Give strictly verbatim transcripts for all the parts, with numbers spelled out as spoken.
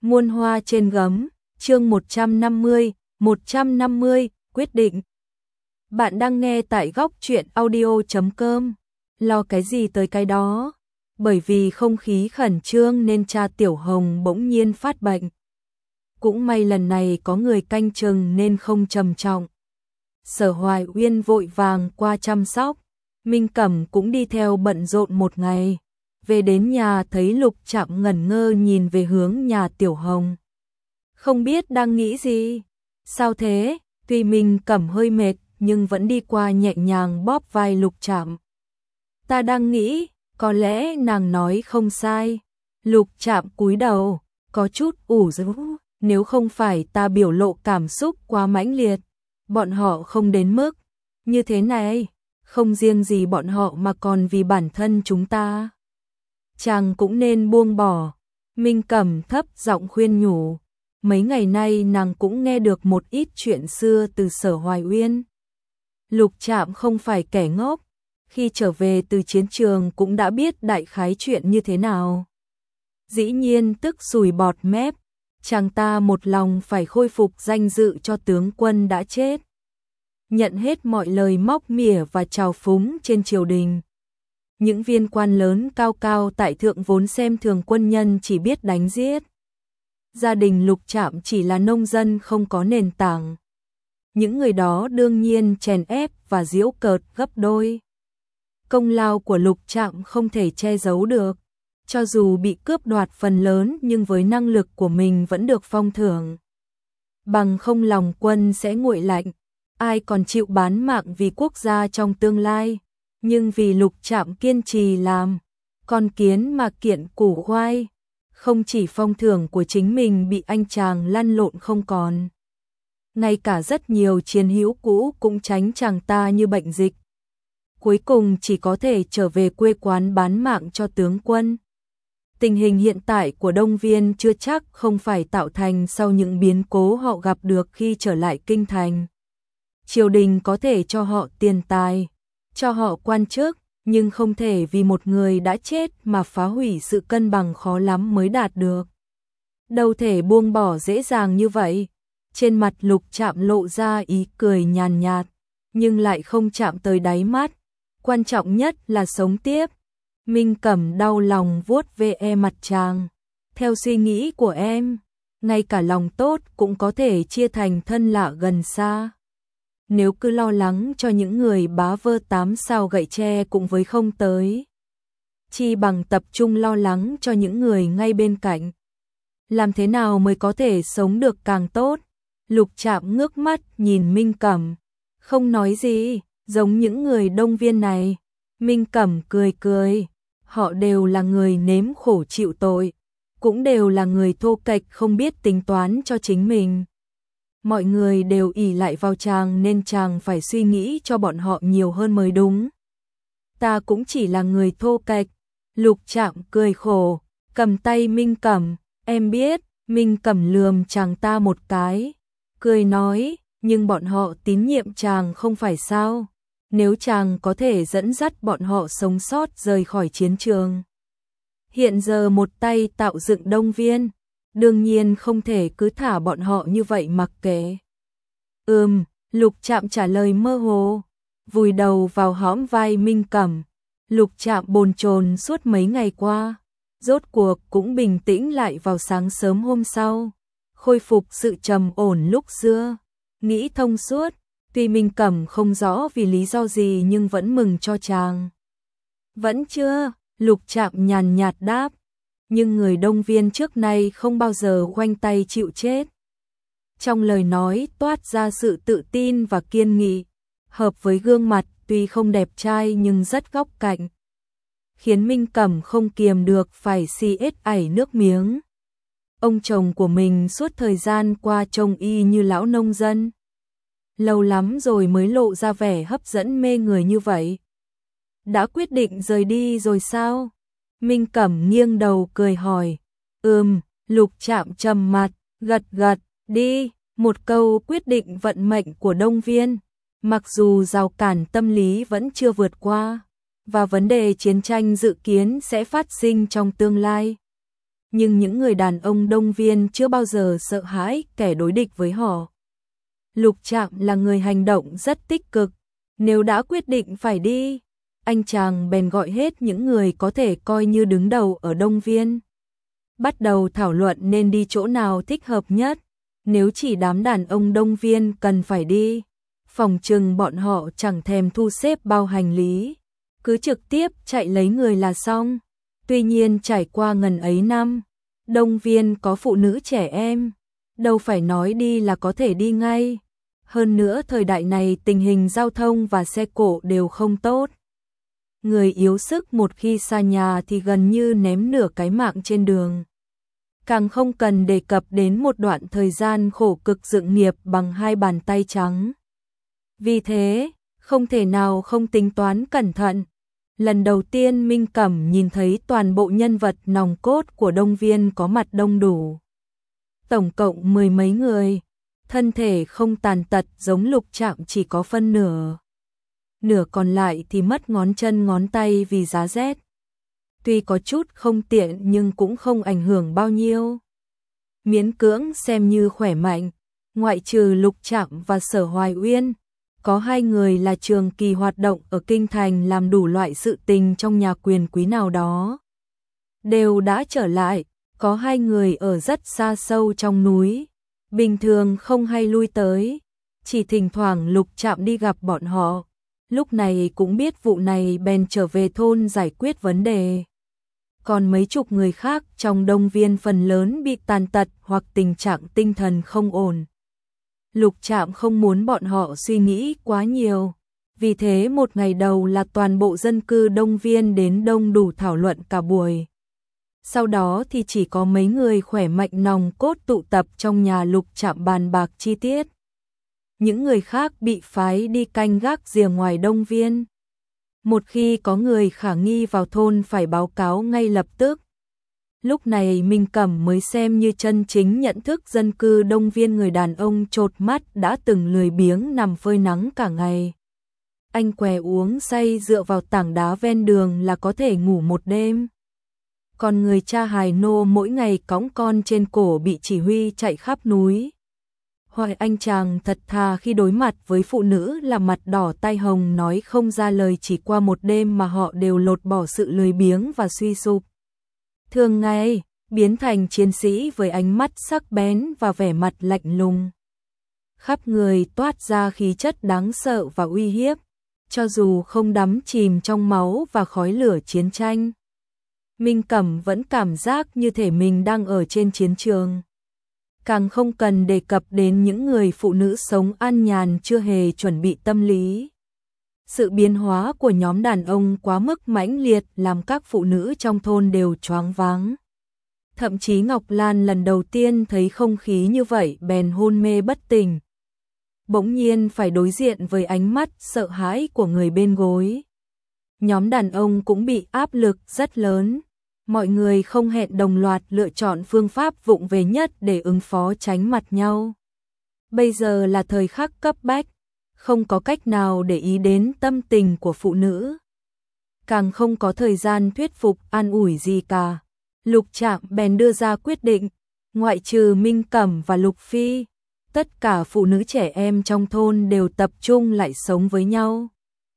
Muôn hoa trên gấm, chương một trăm năm mươi, một trăm năm mươi, quyết định. Bạn đang nghe tại góc truyện audio chấm com. Lo cái gì tới cái đó? Bởi vì không khí khẩn trương nên cha Tiểu Hồng bỗng nhiên phát bệnh. Cũng may lần này có người canh chừng nên không trầm trọng. Sở Hoài Uyên vội vàng qua chăm sóc, Minh Cẩm cũng đi theo bận rộn một ngày. Về đến nhà thấy Lục Trạm ngẩn ngơ nhìn về hướng nhà Tiểu Hồng. Không biết đang nghĩ gì? Sao thế? Tuy Minh Cẩm hơi mệt nhưng vẫn đi qua nhẹ nhàng bóp vai Lục Trạm. Ta đang nghĩ, có lẽ nàng nói không sai. Lục Trạm cúi đầu, có chút ủ rũ. Nếu không phải ta biểu lộ cảm xúc quá mãnh liệt, bọn họ không đến mức như thế này. Không riêng gì bọn họ mà còn vì bản thân chúng ta. Chàng cũng nên buông bỏ. Minh Cẩm thấp giọng khuyên nhủ. Mấy ngày nay nàng cũng nghe được một ít chuyện xưa từ Sở Hoài Uyên. Lục Trạm không phải kẻ ngốc, khi trở về từ chiến trường cũng đã biết đại khái chuyện như thế nào. Dĩ nhiên tức sùi bọt mép, chàng ta một lòng phải khôi phục danh dự cho tướng quân đã chết. Nhận hết mọi lời móc mỉa và trào phúng trên triều đình. Những viên quan lớn cao cao tại thượng vốn xem thường quân nhân chỉ biết đánh giết. Gia đình Lục Trạm chỉ là nông dân không có nền tảng. Những người đó đương nhiên chèn ép và giễu cợt gấp đôi. Công lao của Lục Trạm không thể che giấu được. Cho dù bị cướp đoạt phần lớn nhưng với năng lực của mình vẫn được phong thưởng. Bằng không lòng quân sẽ nguội lạnh. Ai còn chịu bán mạng vì quốc gia trong tương lai. Nhưng vì Lục Trạm kiên trì làm con kiến mà kiện củ khoai, không chỉ phong thưởng của chính mình bị anh chàng lăn lộn không còn. Ngay cả rất nhiều chiến hữu cũ cũng tránh chàng ta như bệnh dịch. Cuối cùng chỉ có thể trở về quê quán bán mạng cho tướng quân. Tình hình hiện tại của Đông Viên chưa chắc không phải tạo thành sau những biến cố họ gặp được khi trở lại kinh thành. Triều đình có thể cho họ tiền tài, cho họ quan chức, nhưng không thể vì một người đã chết mà phá hủy sự cân bằng khó lắm mới đạt được. Đâu thể buông bỏ dễ dàng như vậy. Trên mặt Lục Trạm lộ ra ý cười nhàn nhạt, nhưng lại không chạm tới đáy mắt. Quan trọng nhất là sống tiếp. Minh Cẩm đau lòng vuốt ve mặt chàng. Theo suy nghĩ của em, ngay cả lòng tốt cũng có thể chia thành thân lạ gần xa. Nếu cứ lo lắng cho những người bá vơ tám sao gậy tre cũng với không tới, chi bằng tập trung lo lắng cho những người ngay bên cạnh. Làm thế nào mới có thể sống được càng tốt? Lục Trạm ngước mắt nhìn Minh Cẩm, không nói gì, giống những người Đông Viên này. Minh Cẩm cười cười, họ đều là người nếm khổ chịu tội, cũng đều là người thô kệch không biết tính toán cho chính mình. Mọi người đều ỷ lại vào chàng nên chàng phải suy nghĩ cho bọn họ nhiều hơn mới đúng. Ta cũng chỉ là người thô kệch. Lục Trạm cười khổ, cầm tay Minh Cẩm, em biết. Minh Cẩm lườm chàng ta một cái, cười nói, nhưng bọn họ tín nhiệm chàng không phải sao? Nếu chàng có thể dẫn dắt bọn họ sống sót rời khỏi chiến trường. Hiện giờ một tay tạo dựng Đông Viên, đương nhiên không thể cứ thả bọn họ như vậy mặc kệ. Ừm, Lục Trạm trả lời mơ hồ, vùi đầu vào hõm vai Minh Cẩm. Lục Trạm bồn chồn suốt mấy ngày qua, rốt cuộc cũng bình tĩnh lại vào sáng sớm hôm sau, khôi phục sự trầm ổn lúc xưa, nghĩ thông suốt. Tuy Minh Cẩm không rõ vì lý do gì nhưng vẫn mừng cho chàng. Vẫn chưa, Lục Trạm nhàn nhạt đáp. Nhưng người Đông Viên trước nay không bao giờ khoanh tay chịu chết. Trong lời nói toát ra sự tự tin và kiên nghị, hợp với gương mặt tuy không đẹp trai nhưng rất góc cạnh, khiến Minh Cẩm không kiềm được phải si ết ảy nước miếng. Ông chồng của mình suốt thời gian qua trông y như lão nông dân. Lâu lắm rồi mới lộ ra vẻ hấp dẫn mê người như vậy. Đã quyết định rời đi rồi sao? Minh Cẩm nghiêng đầu cười hỏi. Ừm, Lục Trạm trầm mặt, gật gật, đi. Một câu quyết định vận mệnh của Đông Viên. Mặc dù rào cản tâm lý vẫn chưa vượt qua, và vấn đề chiến tranh dự kiến sẽ phát sinh trong tương lai. nhưng những người đàn ông Đông Viên chưa bao giờ sợ hãi kẻ đối địch với họ. Lục Trạm là người hành động rất tích cực, nếu đã quyết định phải đi, anh chàng bèn gọi hết những người có thể coi như đứng đầu ở Đông Viên. Bắt đầu thảo luận nên đi chỗ nào thích hợp nhất, nếu chỉ đám đàn ông Đông Viên cần phải đi, phòng chừng bọn họ chẳng thèm thu xếp bao hành lý, cứ trực tiếp chạy lấy người là xong. Tuy nhiên trải qua ngần ấy năm, Đông Viên có phụ nữ trẻ em, đâu phải nói đi là có thể đi ngay. Hơn nữa thời đại này tình hình giao thông và xe cộ đều không tốt. Người yếu sức một khi xa nhà thì gần như ném nửa cái mạng trên đường. Càng không cần đề cập đến một đoạn thời gian khổ cực dựng nghiệp bằng hai bàn tay trắng. Vì thế, không thể nào không tính toán cẩn thận. Lần đầu tiên Minh Cẩm nhìn thấy toàn bộ nhân vật nòng cốt của Đông Viên có mặt đông đủ. Tổng cộng mười mấy người, thân thể không tàn tật giống Lục Trạm chỉ có phân nửa. Nửa còn lại thì mất ngón chân ngón tay vì giá rét. Tuy có chút không tiện nhưng cũng không ảnh hưởng bao nhiêu. Miễn cưỡng xem như khỏe mạnh, ngoại trừ Lục Trạm và Sở Hoài Uyên. Có hai người là trường kỳ hoạt động ở Kinh Thành làm đủ loại sự tình trong nhà quyền quý nào đó. Đều đã trở lại, có hai người ở rất xa sâu trong núi. Bình thường không hay lui tới, chỉ thỉnh thoảng Lục Trạm đi gặp bọn họ. Lúc này cũng biết vụ này bèn trở về thôn giải quyết vấn đề. Còn mấy chục người khác trong Đông Viên phần lớn bị tàn tật hoặc tình trạng tinh thần không ổn. Lục Trạm không muốn bọn họ suy nghĩ quá nhiều. Vì thế một ngày đầu là toàn bộ dân cư Đông Viên đến đông đủ thảo luận cả buổi. Sau đó thì chỉ có mấy người khỏe mạnh nòng cốt tụ tập trong nhà Lục Trạm bàn bạc chi tiết. Những người khác bị phái đi canh gác rìa ngoài Đông Viên. Một khi có người khả nghi vào thôn phải báo cáo ngay lập tức. Lúc này Minh Cẩm mới xem như chân chính nhận thức dân cư Đông Viên, người đàn ông chột mắt đã từng lười biếng nằm phơi nắng cả ngày. Anh què uống say dựa vào tảng đá ven đường là có thể ngủ một đêm. Còn người cha hài nô mỗi ngày cõng con trên cổ bị chỉ huy chạy khắp núi. Hoài anh chàng thật thà khi đối mặt với phụ nữ là mặt đỏ tai hồng nói không ra lời, chỉ qua một đêm mà họ đều lột bỏ sự lười biếng và suy sụp. Thường ngày, biến thành chiến sĩ với ánh mắt sắc bén và vẻ mặt lạnh lùng. Khắp người toát ra khí chất đáng sợ và uy hiếp, cho dù không đắm chìm trong máu và khói lửa chiến tranh. Minh Cẩm vẫn cảm giác như thể mình đang ở trên chiến trường. Càng không cần đề cập đến những người phụ nữ sống an nhàn chưa hề chuẩn bị tâm lý. Sự biến hóa của nhóm đàn ông quá mức mãnh liệt làm các phụ nữ trong thôn đều choáng váng. Thậm chí Ngọc Lan lần đầu tiên thấy không khí như vậy bèn hôn mê bất tỉnh. Bỗng nhiên phải đối diện với ánh mắt sợ hãi của người bên gối. Nhóm đàn ông cũng bị áp lực rất lớn. Mọi người không hẹn đồng loạt lựa chọn phương pháp vụng về nhất để ứng phó tránh mặt nhau. Bây giờ là thời khắc cấp bách, không có cách nào để ý đến tâm tình của phụ nữ. Càng không có thời gian thuyết phục an ủi gì cả. Lục Trạm bèn đưa ra quyết định, ngoại trừ Minh Cẩm và Lục Phi, tất cả phụ nữ trẻ em trong thôn đều tập trung lại sống với nhau.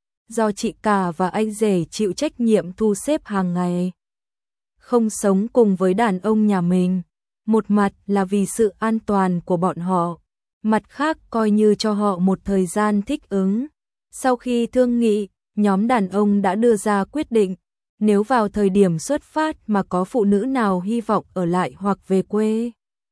Do chị cả và anh rể chịu trách nhiệm thu xếp hàng ngày. Không sống cùng với đàn ông nhà mình, một mặt là vì sự an toàn của bọn họ, mặt khác coi như cho họ một thời gian thích ứng. Sau khi thương nghị, nhóm đàn ông đã đưa ra quyết định, nếu vào thời điểm xuất phát mà có phụ nữ nào hy vọng ở lại hoặc về quê,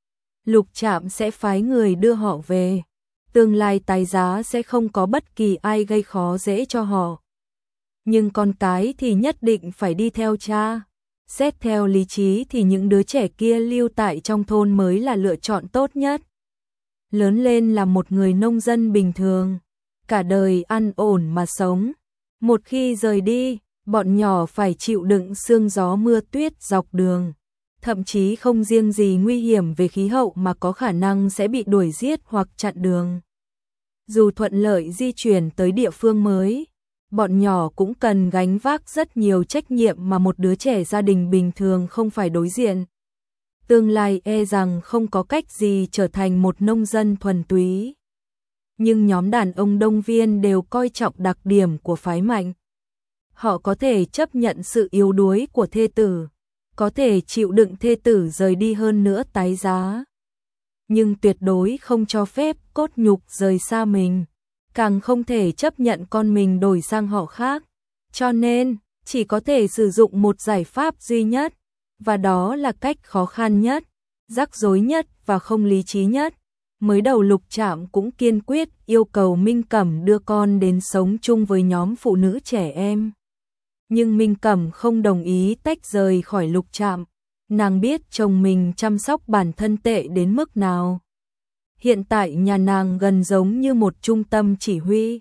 Lục Trạm sẽ phái người đưa họ về. Tương lai tái giá sẽ không có bất kỳ ai gây khó dễ cho họ. Nhưng con cái thì nhất định phải đi theo cha. Xét theo lý trí thì những đứa trẻ kia lưu tại trong thôn mới là lựa chọn tốt nhất. Lớn lên là một người nông dân bình thường, cả đời ăn ổn mà sống. Một khi rời đi, bọn nhỏ phải chịu đựng sương gió mưa tuyết dọc đường. Thậm chí không riêng gì nguy hiểm về khí hậu mà có khả năng sẽ bị đuổi giết hoặc chặn đường. Dù thuận lợi di chuyển tới địa phương mới, bọn nhỏ cũng cần gánh vác rất nhiều trách nhiệm mà một đứa trẻ gia đình bình thường không phải đối diện. tương lai e rằng không có cách gì trở thành một nông dân thuần túy. Nhưng nhóm đàn ông Đông Viên đều coi trọng đặc điểm của phái mạnh. Họ có thể chấp nhận sự yếu đuối của thê tử, có thể chịu đựng thê tử rời đi hơn nữa tái giá. Nhưng tuyệt đối không cho phép cốt nhục rời xa mình, càng không thể chấp nhận con mình đổi sang họ khác. Cho nên, chỉ có thể sử dụng một giải pháp duy nhất, và đó là cách khó khăn nhất, rắc rối nhất và không lý trí nhất. Mới đầu Lục Trạm cũng kiên quyết yêu cầu Minh Cẩm đưa con đến sống chung với nhóm phụ nữ trẻ em. Nhưng Minh Cẩm không đồng ý tách rời khỏi Lục Trạm. Nàng biết chồng mình chăm sóc bản thân tệ đến mức nào. Hiện tại nhà nàng gần giống như một trung tâm chỉ huy.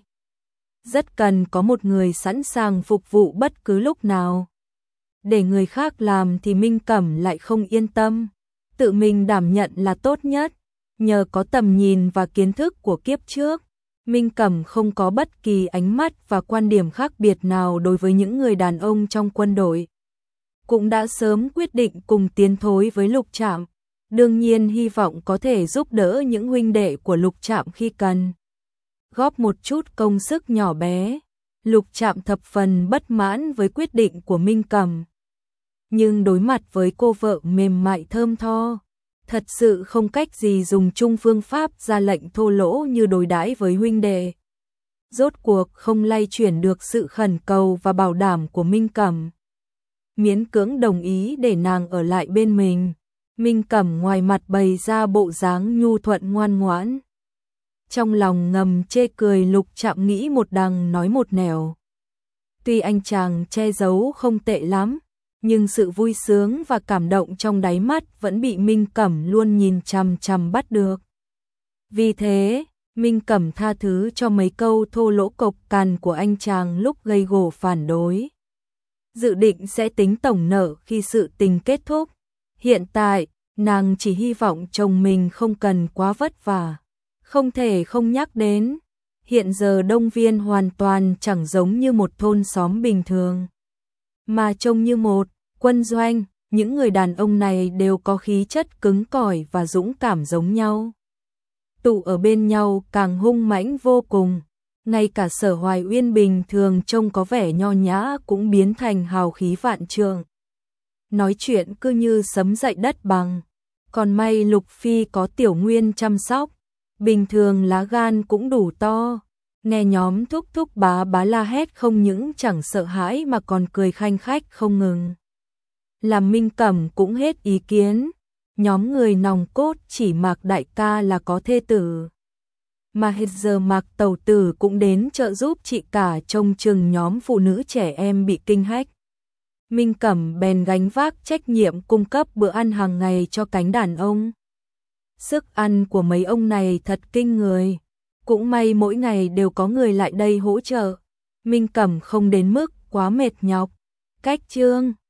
Rất cần có một người sẵn sàng phục vụ bất cứ lúc nào. Để người khác làm thì Minh Cẩm lại không yên tâm. Tự mình đảm nhận là tốt nhất. Nhờ có tầm nhìn và kiến thức của kiếp trước, Minh Cẩm không có bất kỳ ánh mắt và quan điểm khác biệt nào đối với những người đàn ông trong quân đội. Cũng đã sớm quyết định cùng tiến thối với Lục Trạm, đương nhiên hy vọng có thể giúp đỡ những huynh đệ của Lục Trạm khi cần. Góp một chút công sức nhỏ bé, Lục Trạm thập phần bất mãn với quyết định của Minh Cẩm. Nhưng đối mặt với cô vợ mềm mại thơm tho, thật sự không cách gì dùng chung phương pháp ra lệnh thô lỗ như đối đãi với huynh đệ. Rốt cuộc không lay chuyển được sự khẩn cầu và bảo đảm của Minh Cẩm. Miễn cưỡng đồng ý để nàng ở lại bên mình. Minh Cẩm ngoài mặt bày ra bộ dáng nhu thuận ngoan ngoãn. Trong lòng ngầm chê cười Lục Trạm nghĩ một đằng nói một nẻo. Tuy anh chàng che giấu không tệ lắm, nhưng sự vui sướng và cảm động trong đáy mắt vẫn bị Minh Cẩm luôn nhìn chằm chằm bắt được. Vì thế, Minh Cẩm tha thứ cho mấy câu thô lỗ cộc cằn của anh chàng lúc gây gổ phản đối. Dự định sẽ tính tổng nợ khi sự tình kết thúc. Hiện tại, nàng chỉ hy vọng chồng mình không cần quá vất vả. Không thể không nhắc đến, hiện giờ Đông Viên hoàn toàn chẳng giống như một thôn xóm bình thường, mà trông như một quân doanh. Những người đàn ông này đều có khí chất cứng cỏi và dũng cảm giống nhau. Tụ ở bên nhau càng hung mãnh vô cùng. Ngay cả Sở Hoài Uyên bình thường trông có vẻ nho nhã cũng biến thành hào khí vạn trượng. Nói chuyện cứ như sấm dậy đất bằng. Còn may Lục Phi có Tiểu Nguyên chăm sóc, bình thường lá gan cũng đủ to. Nghe nhóm thúc thúc bá bá la hét không những chẳng sợ hãi mà còn cười khanh khách không ngừng. Làm Minh Cẩm cũng hết ý kiến. Nhóm người nòng cốt chỉ Mạc đại ca là có thê tử, mà hết giờ Mạc tẩu tử cũng đến trợ giúp chị cả trông chừng nhóm phụ nữ trẻ em bị kinh hách. Minh Cẩm bèn gánh vác trách nhiệm cung cấp bữa ăn hàng ngày cho cánh đàn ông. Sức ăn của mấy ông này thật kinh người. Cũng may mỗi ngày đều có người lại đây hỗ trợ. Minh Cẩm không đến mức quá mệt nhọc. Cách chương